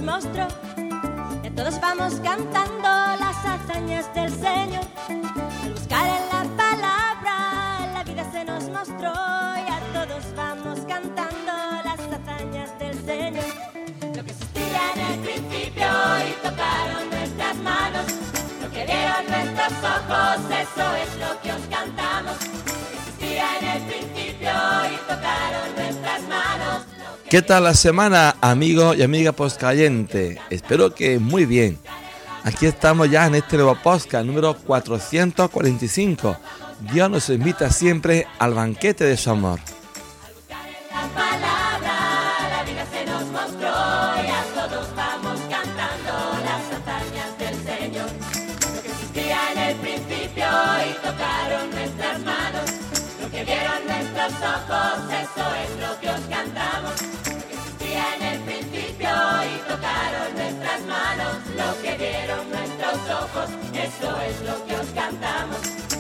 mostró. Y todos vamos cantando las hazañas del Señor. Al buscar en la palabra, la vida se nos mostró. Y a todos vamos cantando las hazañas del Señor. Lo que existía en el principio y tocaron nuestras manos. Lo que vieron nuestros ojos, eso es lo que os cantamos. Lo que existía en el principio y tocaron nuestras manos. ¿Qué tal la semana, amigos y amigas postcayentes? Espero que muy bien. Aquí estamos ya en este nuevo podcast número 445. Dios nos invita siempre al banquete de su amor. Y tocaron nuestras manos, lo que vieron nuestros ojos, eso es lo que os cantamos. Lo que existía en el principio y tocaron nuestras manos, lo que vieron nuestros ojos, eso es lo que os cantamos.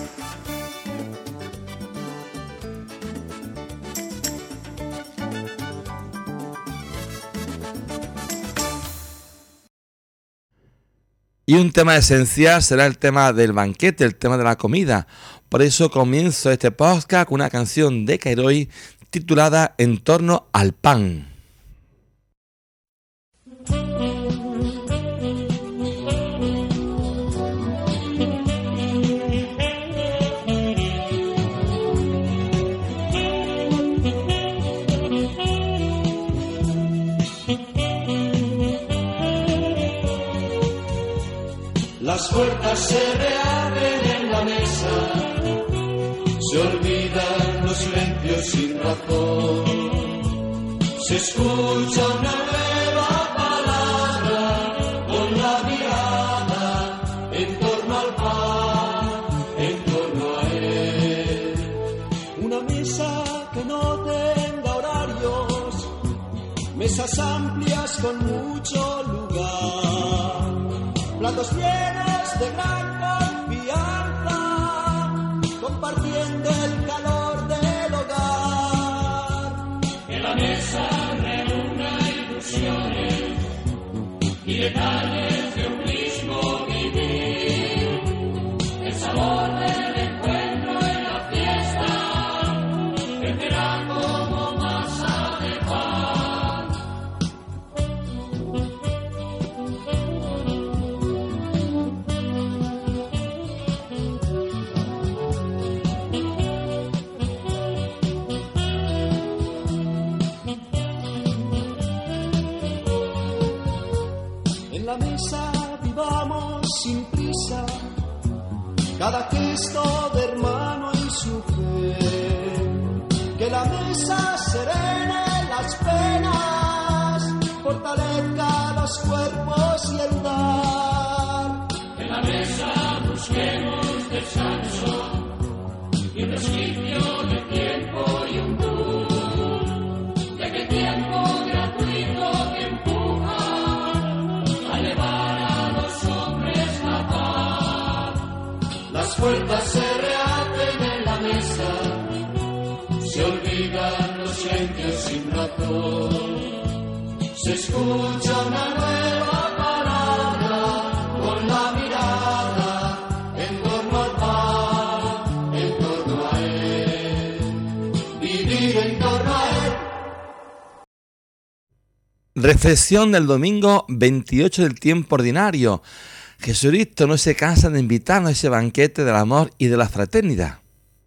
Y un tema esencial será el tema del banquete, el tema de la comida. Por eso comienzo este podcast con una canción de Kairói titulada En torno al pan. Las puertas se reabren en la mesa, se olvidan los silencios sin razón, se escucha una nueva palabra con la mirada en torno al pan, en torno a él. Una mesa que no tenga horarios, mesas amplias con mucho lugar, platos llenos de gran confianza, compartiendo el calor del hogar. Que la mesa reúna ilusiones y detalles de un mismo vivir, el sabor del encuentro en la fiesta crecerá como masa de pan. Sin prisa, cada gesto de hermano y su fe, que la mesa serene las penas, fortalezca los cuerpos y el dar. En la mesa busquemos descanso y un resquicio de tiempo y un tour, ya que tiempo gratuito que empuja a elevar a los hombres la paz. Las puertas se reabren en la mesa, se olvidan los silencios sin razón, se escucha una nueva palabra con la mirada en torno al pan, en torno a él, vivir en torno a él. Reflexión del domingo 28 del tiempo ordinario. Jesucristo no se cansa de invitarnos a ese banquete del amor y de la fraternidad.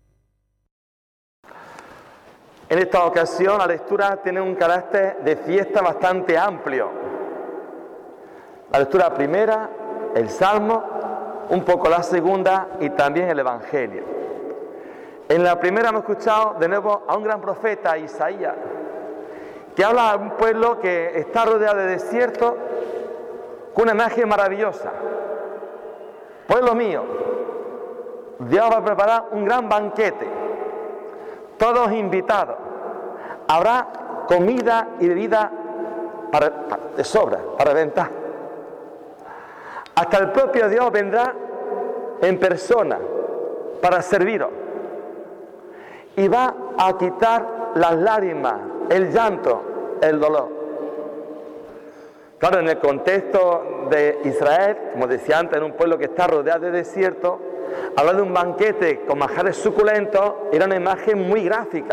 En esta ocasión la lectura tiene un carácter de fiesta bastante amplio. La lectura primera, el Salmo, un poco la segunda y también el Evangelio. En la primera hemos escuchado de nuevo a un gran profeta, Isaías, que habla a un pueblo que está rodeado de desierto con una imagen maravillosa. Pueblo mío, Dios va a preparar un gran banquete, todos invitados. Habrá comida y bebida de sobra, para reventar. Hasta el propio Dios vendrá en persona para serviros y va a quitar las lágrimas, el llanto, el dolor. Claro, en el contexto de Israel, como decía antes, en un pueblo que está rodeado de desierto, hablar de un banquete con manjares suculentos era una imagen muy gráfica,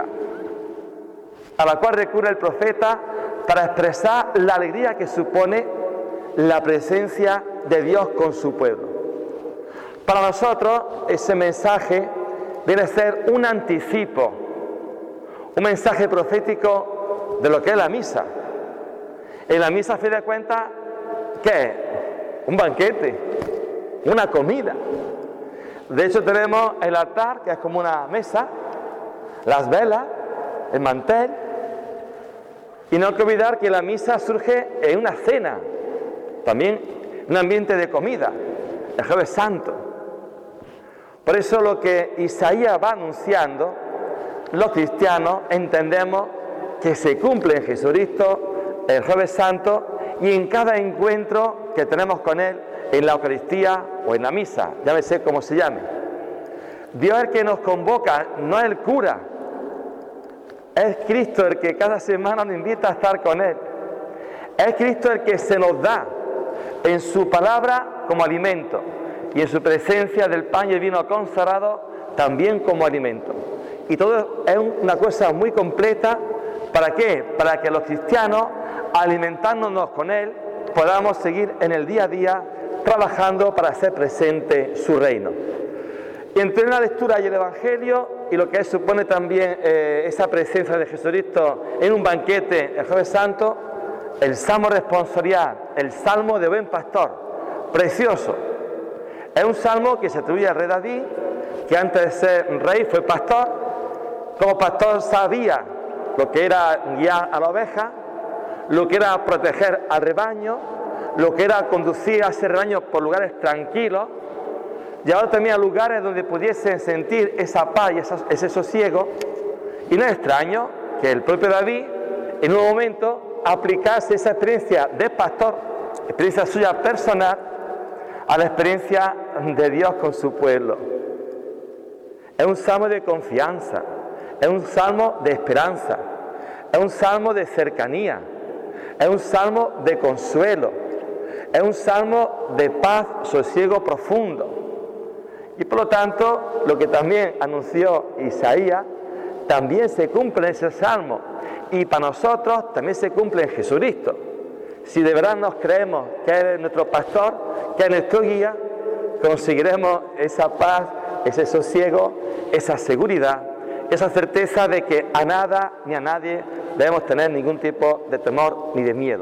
a la cual recurre el profeta para expresar la alegría que supone la presencia de Dios con su pueblo. Para nosotros, ese mensaje viene a ser un anticipo, un mensaje profético de lo que es la misa. En la misa, a fin de cuentas, ¿qué es? Un banquete, una comida. De hecho, tenemos el altar, que es como una mesa, las velas, el mantel. Y no hay que olvidar que la misa surge en una cena, también un ambiente de comida, el Jueves Santo. Por eso lo que Isaías va anunciando, los cristianos entendemos que se cumple en Jesucristo el Jueves Santo y en cada encuentro que tenemos con Él en la Eucaristía o en la misa, llámese como se llame. Dios es el que nos convoca, no es el cura. Es Cristo el que cada semana nos invita a estar con Él. Es Cristo el que se nos da en su palabra como alimento y en su presencia del pan y el vino consagrado también como alimento. Y todo es una cosa muy completa. ¿Para qué? Para que los cristianos, alimentándonos con Él, podamos seguir en el día a día trabajando para hacer presente su reino. Y entre la lectura y el Evangelio, y lo que supone también esa presencia de Jesucristo en un banquete el Jueves Santo, el Salmo responsorial, el Salmo de Buen Pastor, precioso. Es un salmo que se atribuye al rey David, que antes de ser rey fue pastor. Como pastor sabía lo que era guiar a la oveja, lo que era proteger al rebaño, lo que era conducir a ese rebaño por lugares tranquilos. Y ahora tenía lugares donde pudiesen sentir esa paz y ese sosiego. Y no es extraño que el propio David, en un momento, aplicase esa experiencia de pastor, experiencia suya personal, a la experiencia de Dios con su pueblo. Es un salmo de confianza, es un salmo de esperanza, es un salmo de cercanía, es un salmo de consuelo, es un salmo de paz, sosiego profundo. Y por lo tanto, lo que también anunció Isaías, también se cumple en ese salmo. Y para nosotros también se cumple en Jesucristo. Si de verdad nos creemos que Él es nuestro pastor, que es nuestro guía, conseguiremos esa paz, ese sosiego, esa seguridad, esa certeza de que a nada ni a nadie debemos tener ningún tipo de temor ni de miedo.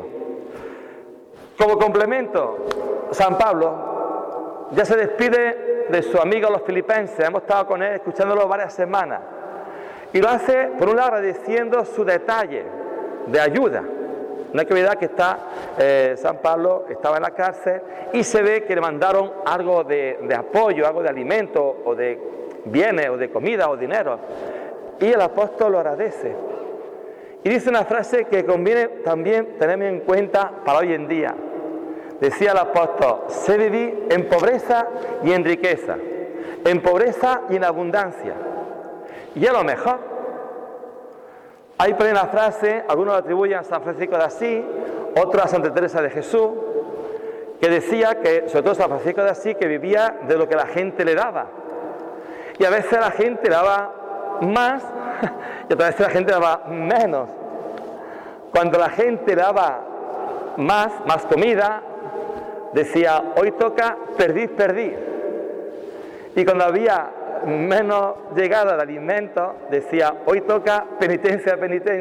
Como complemento, San Pablo ya se despide de su amigo los filipenses. Hemos estado con él escuchándolo varias semanas. Y lo hace, por un lado, agradeciendo su detalle de ayuda. No hay que olvidar que San Pablo estaba en la cárcel y se ve que le mandaron algo de apoyo, algo de alimento, o de bienes, o de comida, o dinero. Y el apóstol lo agradece. Y dice una frase que conviene también tener en cuenta para hoy en día. Decía el apóstol: sé vivir en pobreza y en riqueza, en pobreza y en abundancia. Y es lo mejor. Hay por ahí una frase, algunos la atribuyen a San Francisco de Asís, otros a Santa Teresa de Jesús, que decía que, sobre todo San Francisco de Asís, que vivía de lo que la gente le daba. Y a veces la gente le daba más y otras veces la gente le daba menos. Cuando la gente le daba más comida, decía: hoy toca perdir. Y cuando había menos llegada de alimentos, decía: hoy toca penitencia.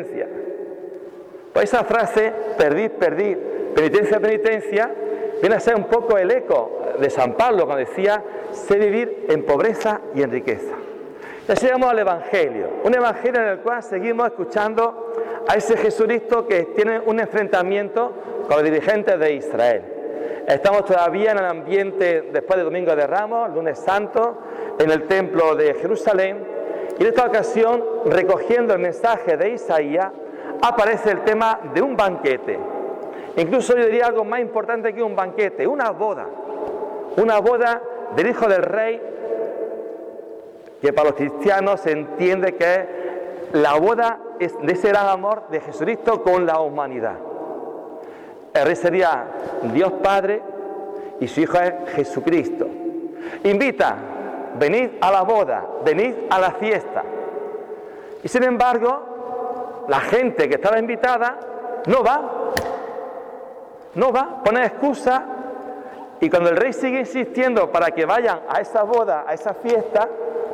Pues esa frase, perdir, penitencia, viene a ser un poco el eco de San Pablo cuando decía: sé vivir en pobreza y en riqueza. Y así llegamos al Evangelio, un Evangelio en el cual seguimos escuchando a ese Jesucristo que tiene un enfrentamiento con los dirigentes de Israel. Estamos todavía en el ambiente después del Domingo de Ramos, el lunes santo, en el templo de Jerusalén, y en esta ocasión, recogiendo el mensaje de Isaías, aparece el tema de un banquete. Incluso yo diría algo más importante que un banquete, una boda del Hijo del Rey, que para los cristianos se entiende que es la boda de ese gran amor de Jesucristo con la humanidad. El Rey sería Dios Padre y su Hijo es Jesucristo. Invita, venid a la boda, venid a la fiesta. Y sin embargo, la gente que estaba invitada no va, pone excusa, y cuando el rey sigue insistiendo para que vayan a esa boda, a esa fiesta,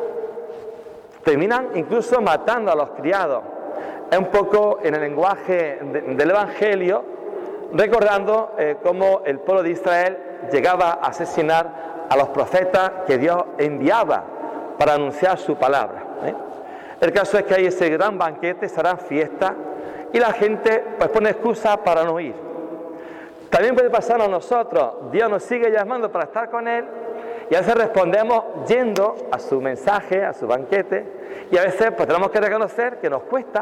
terminan incluso matando a los criados. Es un poco en el lenguaje del Evangelio, recordando cómo el pueblo de Israel llegaba a asesinar a los profetas que Dios enviaba para anunciar su palabra. El caso es que hay ese gran banquete, será fiesta, y la gente pues pone excusa para no ir. También puede pasar a nosotros, Dios nos sigue llamando para estar con Él, y a veces respondemos yendo a su mensaje, a su banquete, y a veces pues tenemos que reconocer que nos cuesta.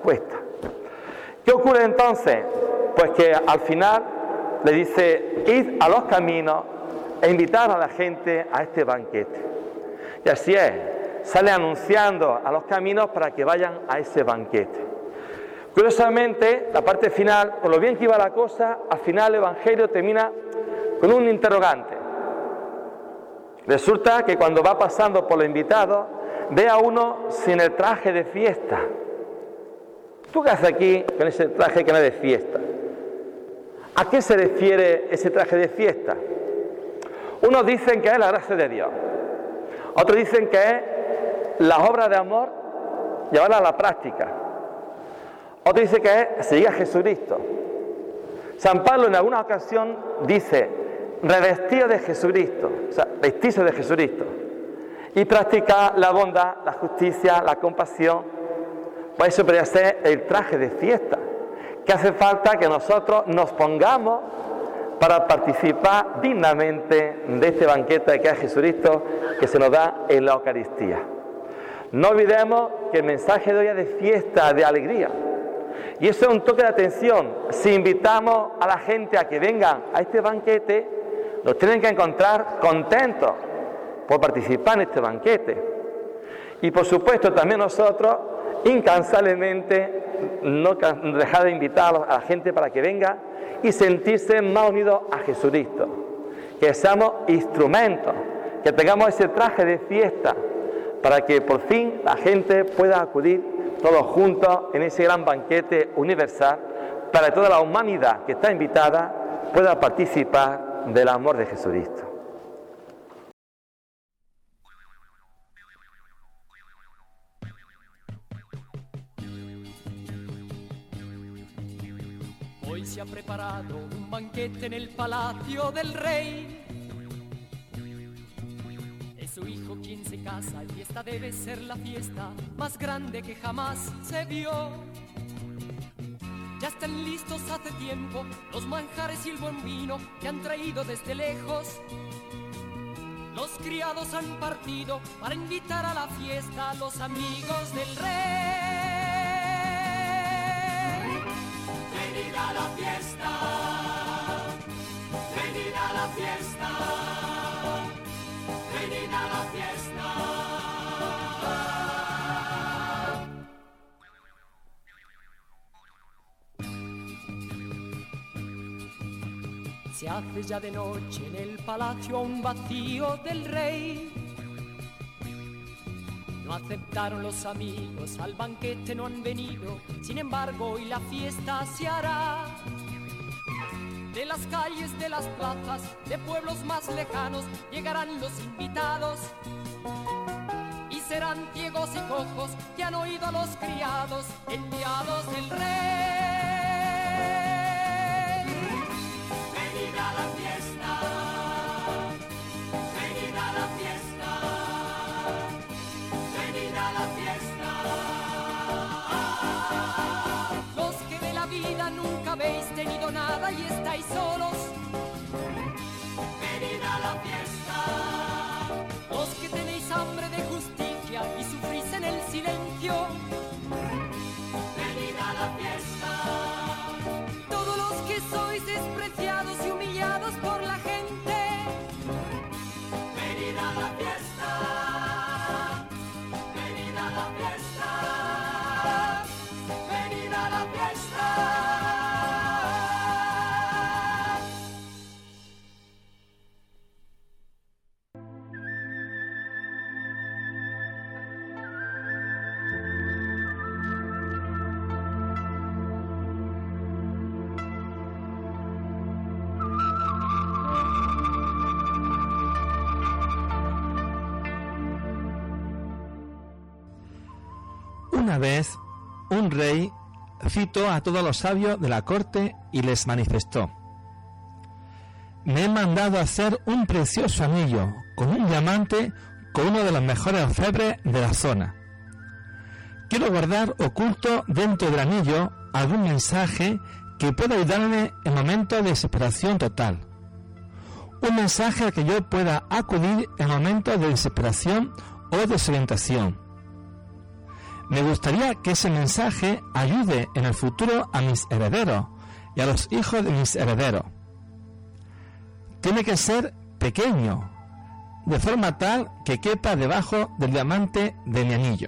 ¿Qué ocurre entonces? Pues que al final le dice, id a los caminos e invitar a la gente a este banquete. Y así es, sale anunciando a los caminos para que vayan a ese banquete. Curiosamente, la parte final, con lo bien que iba la cosa, al final el Evangelio termina con un interrogante. Resulta que cuando va pasando por los invitados, ve a uno sin el traje de fiesta. ¿Tú qué haces aquí con ese traje que no es de fiesta? ¿A qué se refiere ese traje de fiesta? Unos dicen que es la gracia de Dios. Otros dicen que es las obras de amor llevarlas a la práctica. Otros dicen que es seguir a Jesucristo. San Pablo en alguna ocasión dice, revestido de Jesucristo, o sea, vestirse de Jesucristo, y practicar la bondad, la justicia, la compasión. Pues eso podría ser el traje de fiesta, que hace falta que nosotros nos pongamos para participar dignamente de este banquete que es Jesucristo, que se nos da en la Eucaristía. No olvidemos que el mensaje de hoy es de fiesta, de alegría. Y eso es un toque de atención. Si invitamos a la gente a que vengan a este banquete, nos tienen que encontrar contentos por participar en este banquete. Y por supuesto también nosotros, incansablemente, no dejar de invitar a la gente para que venga y sentirse más unidos a Jesucristo. Que seamos instrumentos, que tengamos ese traje de fiesta, para que por fin la gente pueda acudir todos juntos en ese gran banquete universal, para que toda la humanidad que está invitada pueda participar del amor de Jesucristo. Hoy se ha preparado un banquete en el palacio del rey. Es su hijo quien se casa y esta debe ser la fiesta más grande que jamás se vio. Ya están listos hace tiempo los manjares y el buen vino que han traído desde lejos. Los criados han partido para invitar a la fiesta a los amigos del rey. Venid a la fiesta, venid a la fiesta, venid a la fiesta. Se hace ya de noche en el palacio aún vacío del rey. No aceptaron los amigos, al banquete no han venido. Sin embargo, hoy la fiesta se hará. De las calles, de las plazas, de pueblos más lejanos, llegarán los invitados. Y serán ciegos y cojos que han oído a los criados, enviados del rey. Venid a la fiesta, venid a la fiesta, venid a la fiesta. Los que de la vida nunca habéis tenido nada y estáis solos, Venid a la fiesta, los que tenéis hambre de justicia y sufrís en el silencio, venid a la fiesta, todos los que sois despreciados y humillados por la gente, venid a la fiesta, venid a la fiesta, venid a la fiesta. Una vez, un rey citó a todos los sabios de la corte y les manifestó: me he mandado a hacer un precioso anillo con un diamante con uno de los mejores orfebres de la zona. Quiero guardar oculto dentro del anillo algún mensaje que pueda ayudarme en momentos de desesperación total. Un mensaje al que yo pueda acudir en momentos de desesperación o desorientación. Me gustaría que ese mensaje ayude en el futuro a mis herederos y a los hijos de mis herederos. Tiene que ser pequeño, de forma tal que quepa debajo del diamante de mi anillo.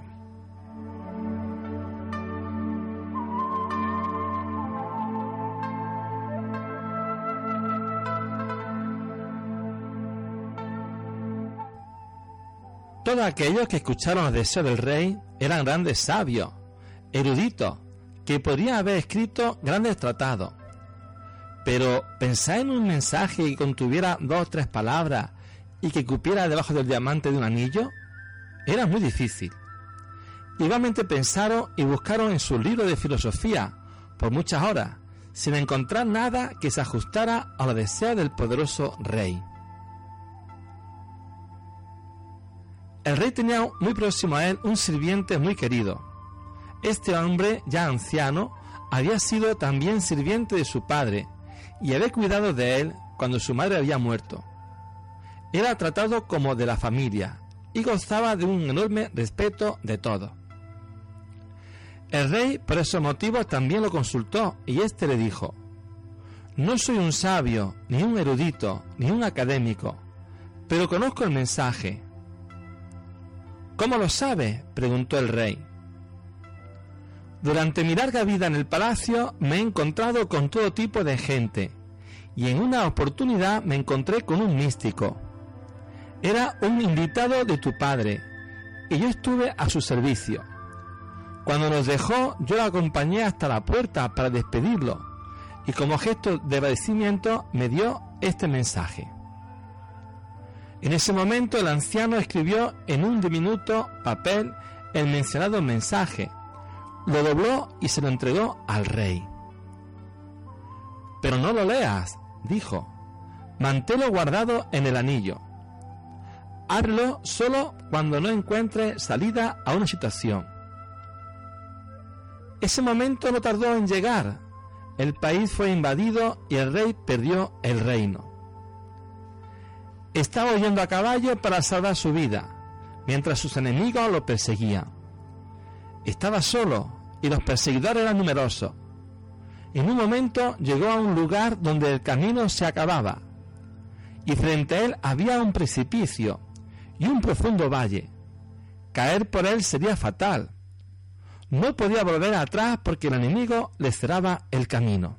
Todos aquellos que escucharon los deseos del rey eran grandes sabios, eruditos, que podrían haber escrito grandes tratados. Pero pensar en un mensaje que contuviera 2 o 3 palabras y que cupiera debajo del diamante de un anillo era muy difícil. Igualmente pensaron y buscaron en sus libros de filosofía por muchas horas, sin encontrar nada que se ajustara a los deseos del poderoso rey. El rey tenía muy próximo a él un sirviente muy querido. Este hombre, ya anciano, había sido también sirviente de su padre y había cuidado de él cuando su madre había muerto. Era tratado como de la familia y gozaba de un enorme respeto de todos. El rey, por esos motivos, también lo consultó y éste le dijo: no soy un sabio, ni un erudito, ni un académico, pero conozco el mensaje. ¿Cómo lo sabe?, preguntó el rey. Durante mi larga vida en el palacio me he encontrado con todo tipo de gente, y en una oportunidad me encontré con un místico. Era un invitado de tu padre, y yo estuve a su servicio. Cuando nos dejó, yo lo acompañé hasta la puerta para despedirlo, y como gesto de agradecimiento me dio este mensaje. En ese momento el anciano escribió en un diminuto papel el mencionado mensaje, lo dobló y se lo entregó al rey. Pero no lo leas, dijo, manténlo guardado en el anillo. Ábrelo solo cuando no encuentre salida a una situación. Ese momento no tardó en llegar. El país fue invadido y el rey perdió el reino. Estaba huyendo a caballo para salvar su vida, mientras sus enemigos lo perseguían. Estaba solo y los perseguidores eran numerosos. En un momento llegó a un lugar donde el camino se acababa, y frente a él había un precipicio y un profundo valle. Caer por él sería fatal. No podía volver atrás porque el enemigo le cerraba el camino.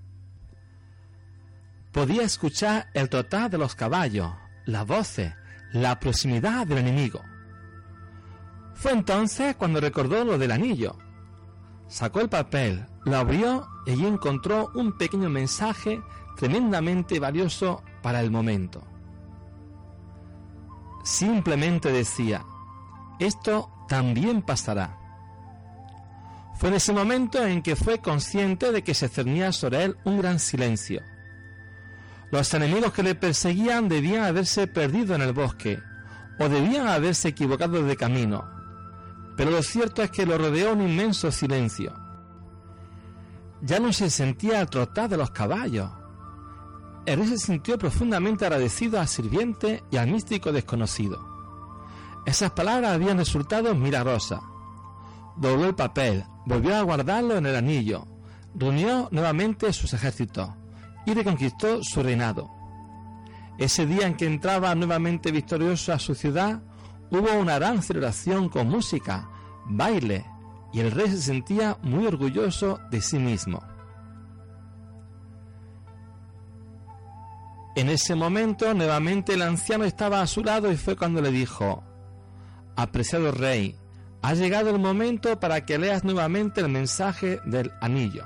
Podía escuchar el trotar de los caballos, las voces, la proximidad del enemigo. Fue entonces cuando recordó lo del anillo. Sacó el papel, lo abrió y allí encontró un pequeño mensaje tremendamente valioso para el momento. Simplemente decía: esto también pasará. Fue en ese momento en que fue consciente de que se cernía sobre él un gran silencio. Los enemigos que le perseguían debían haberse perdido en el bosque, o debían haberse equivocado de camino, pero lo cierto es que lo rodeó un inmenso silencio. Ya no se sentía el trotar de los caballos. El rey se sintió profundamente agradecido al sirviente y al místico desconocido. Esas palabras habían resultado milagrosas. Dobló el papel, volvió a guardarlo en el anillo, reunió nuevamente sus ejércitos y reconquistó su reinado. Ese día en que entraba nuevamente victorioso a su ciudad, hubo una gran celebración con música, baile, y el rey se sentía muy orgulloso de sí mismo. En ese momento, nuevamente el anciano estaba a su lado y fue cuando le dijo: apreciado rey, ha llegado el momento para que leas nuevamente el mensaje del anillo.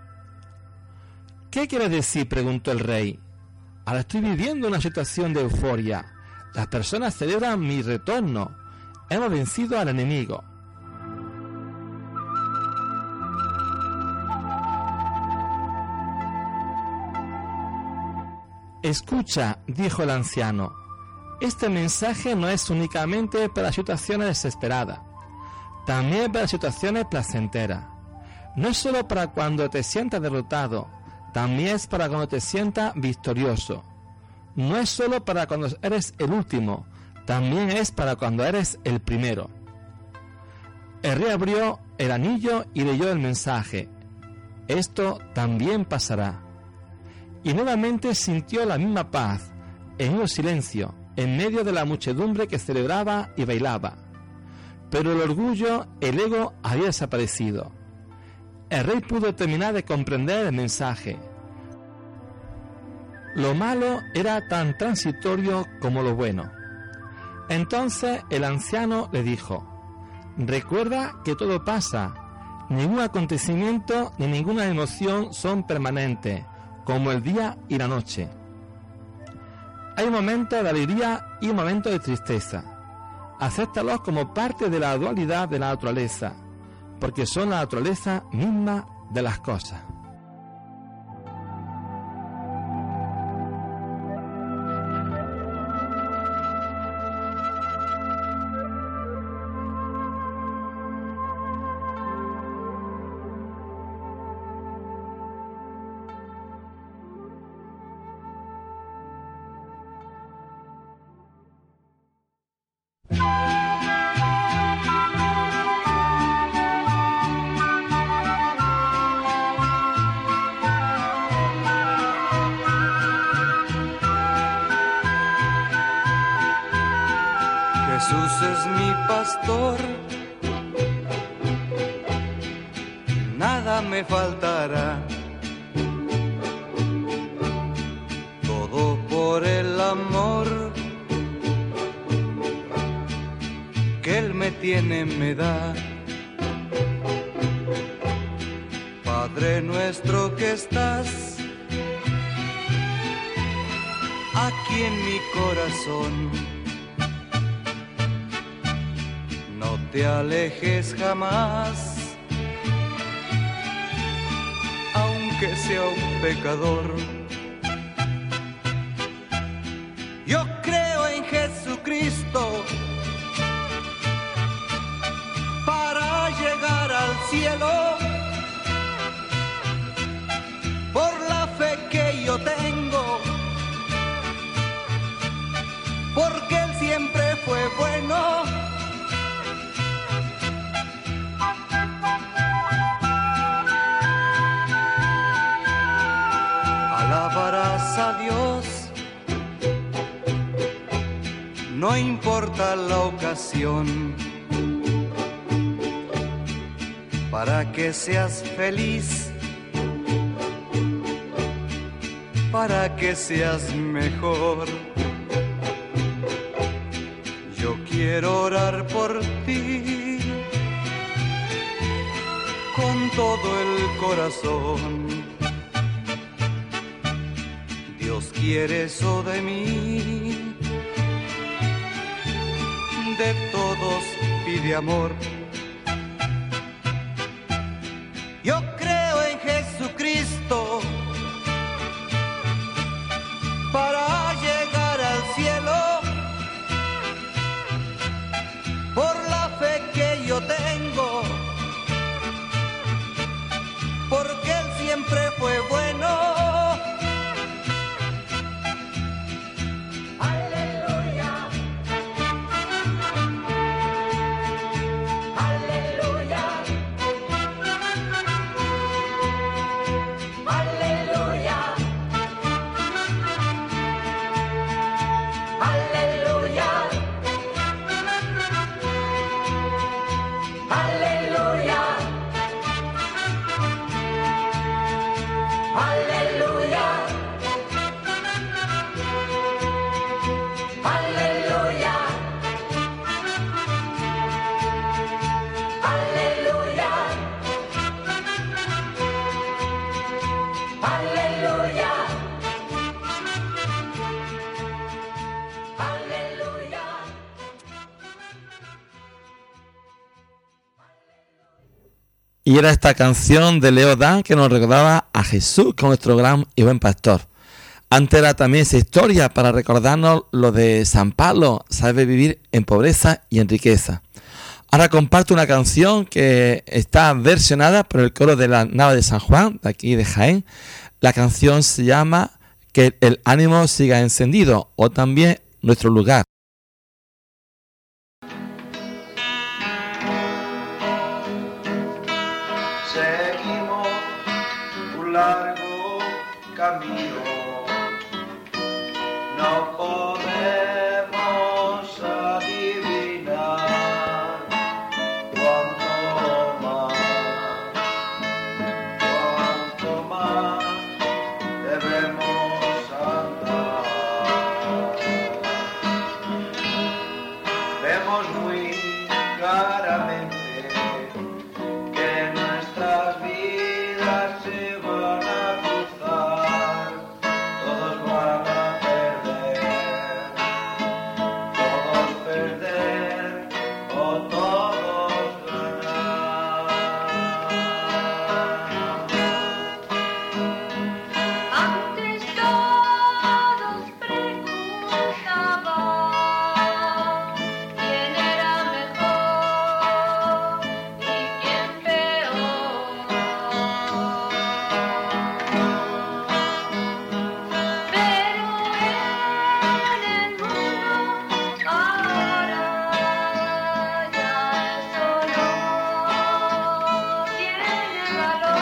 ¿Qué quiere decir?, preguntó el rey. Ahora estoy viviendo una situación de euforia. Las personas celebran mi retorno. Hemos vencido al enemigo. Escucha, dijo el anciano, este mensaje no es únicamente para situaciones desesperadas, también para situaciones placenteras. No es solo para cuando te sientas derrotado, también es para cuando te sientas victorioso. No es solo para cuando eres el último, también es para cuando eres el primero. El rey abrió el anillo y leyó el mensaje. Esto también pasará. Y nuevamente sintió la misma paz, en un silencio, en medio de la muchedumbre que celebraba y bailaba. Pero el orgullo, el ego, había desaparecido. El rey pudo terminar de comprender el mensaje. Lo malo era tan transitorio como lo bueno. Entonces el anciano le dijo: recuerda que todo pasa, ningún acontecimiento ni ninguna emoción son permanentes, como el día y la noche. Hay un momento de alegría y un momento de tristeza. Acéptalos como parte de la dualidad de la naturaleza, porque son la naturaleza misma de las cosas. Jesús es mi pastor, nada me faltará. Todo por el amor que Él me tiene, me da. Padre nuestro que estás aquí en mi corazón, no te alejes jamás, aunque sea un pecador. Yo creo en Jesucristo para llegar al cielo, por la fe que yo tengo, porque Él siempre fue bueno. Alabarás a Dios, no importa la ocasión, para que seas feliz, para que seas mejor. Yo quiero orar por ti con todo el corazón. Dios quiere eso de mí, de todos pide amor. Yo creo en Jesucristo para llegar al cielo, por la fe que yo tengo, porque Él siempre fue bueno. Y era esta canción de Leo Dan que nos recordaba a Jesús como nuestro gran y buen pastor. Antes era también esa historia para recordarnos lo de San Pablo, sabe vivir en pobreza y en riqueza. Ahora comparto una canción que está versionada por el coro de la Nava de San Juan, de aquí de Jaén. La canción se llama Que el ánimo siga encendido, o también Nuestro lugar. Seguimos un largo camino, no podemos adivinar cuánto más debemos andar. Vemos muy claramente que nuestras vidas se van a cruzar, todos van a perder o todos ganar. Antes todos preguntaban quién era mejor y quién peor. Pero en el mundo ahora ya eso no tiene valor.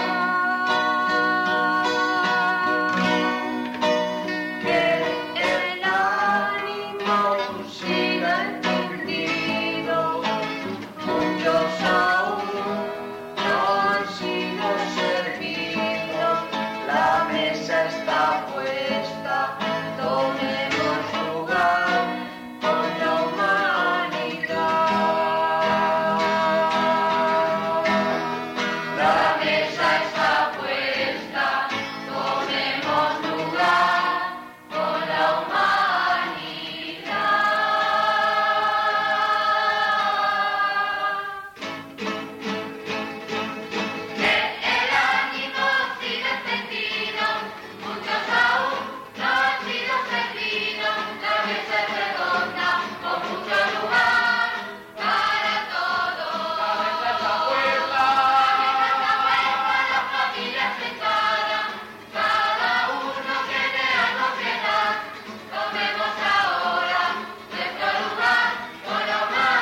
Que el ánimo siga encendido, muchos aún no han sido servidos, la mesa está puesta, tomemos lugar con la humanidad. La mesa está puesta, tomemos lugar con la humanidad. Que el ánimo siga encendido, muchos aún no han sido servidos, la mesa es redonda, con mucho lugar para todos. La mesa está puesta, las familias sentadas, cada uno tiene algo que dar. Tomemos ahora nuestro lugar con la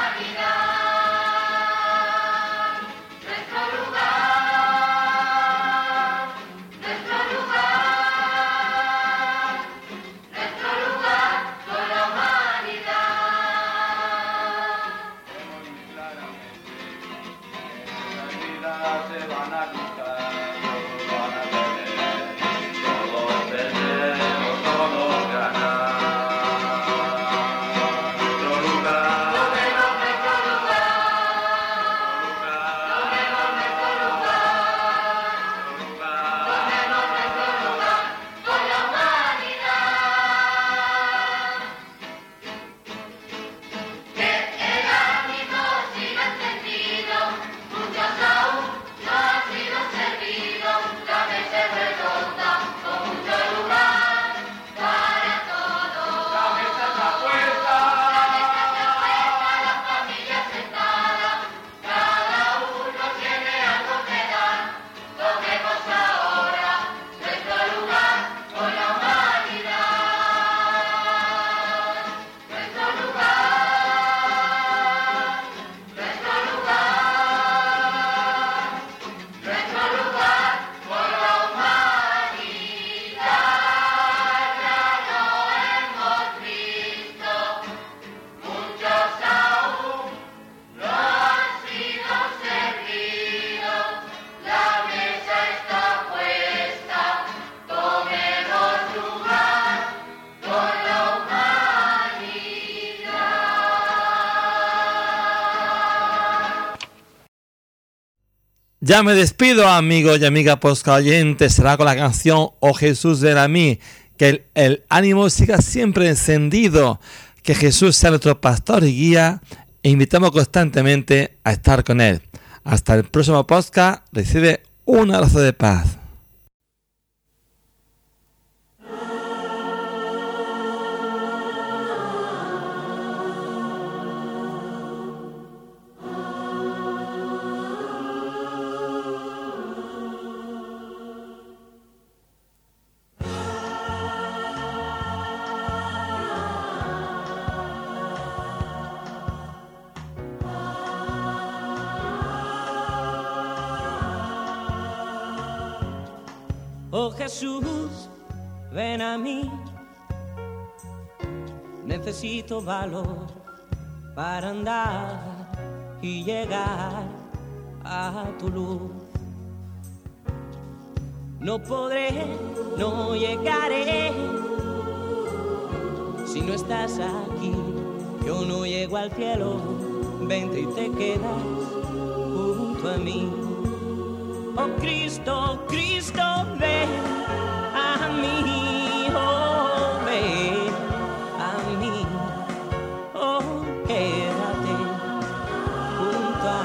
humanidad. Nuestro lugar, nuestro lugar, nuestro lugar con la humanidad. Vemos muy claramente que nuestras vidas se van a cruzar, todos van a perder o todos ganar. Nuestro lugar, Tomemos nuestro lugar, tomemos nuestro lugar con la humanidad. Que el ánimo siga encendido, muchos aún no han sido servidos, la mesa es redonda, con mucho lugar para todos. La mesa está puesta, las familias sentadas, cada uno tiene algo que dar. Tomemos ahora nuestro lugar con la humanidad. Nuestro lugar, nuestro lugar, nuestro lugar con la humanidad. Ya lo hemos visto, muchos aún no han sido servidos, la mesa está puesta, tomemos lugar con la humanidad. Ya me despido, amigos y amigas poscayentes. Será con la canción Oh Jesús ven a mí. Que el ánimo siga siempre encendido. Que Jesús sea nuestro pastor y guía. E invitamos constantemente a estar con Él. Hasta el próximo podcast. Recibe un abrazo de paz. Oh Jesús, ven a mí. Necesito valor para andar y llegar a tu luz. No podré, no llegaré si no estás aquí. Yo no llego al cielo, vente y te quedas junto a mí. Oh Cristo, Cristo, ven a mí, oh ven a mí, oh quédate junto a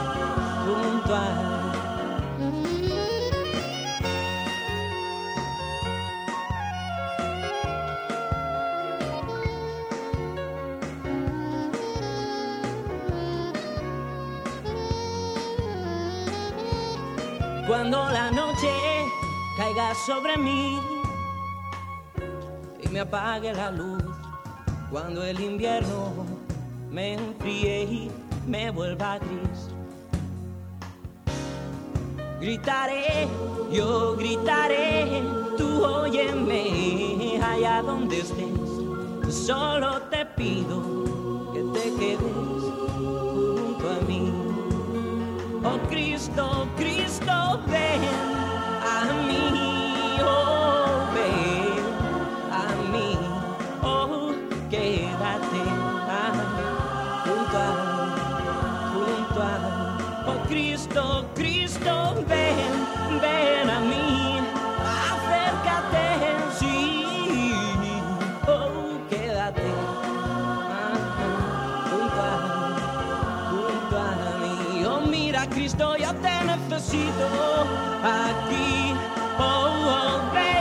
Cuando la noche caiga sobre mí y me apague la luz, cuando el invierno me enfríe y me vuelva gris, gritaré, yo gritaré, tú óyeme allá donde estés, solo te pido que te quedes junto a mí. Oh Cristo, Cristo, ven a mí, oh ven a mí, oh quédate junto a, oh Cristo, Cristo, ven a mí, acércate, sí, oh quédate junto a mí, oh mira Cristo, yo te necesito aquí, oh, oh, ven.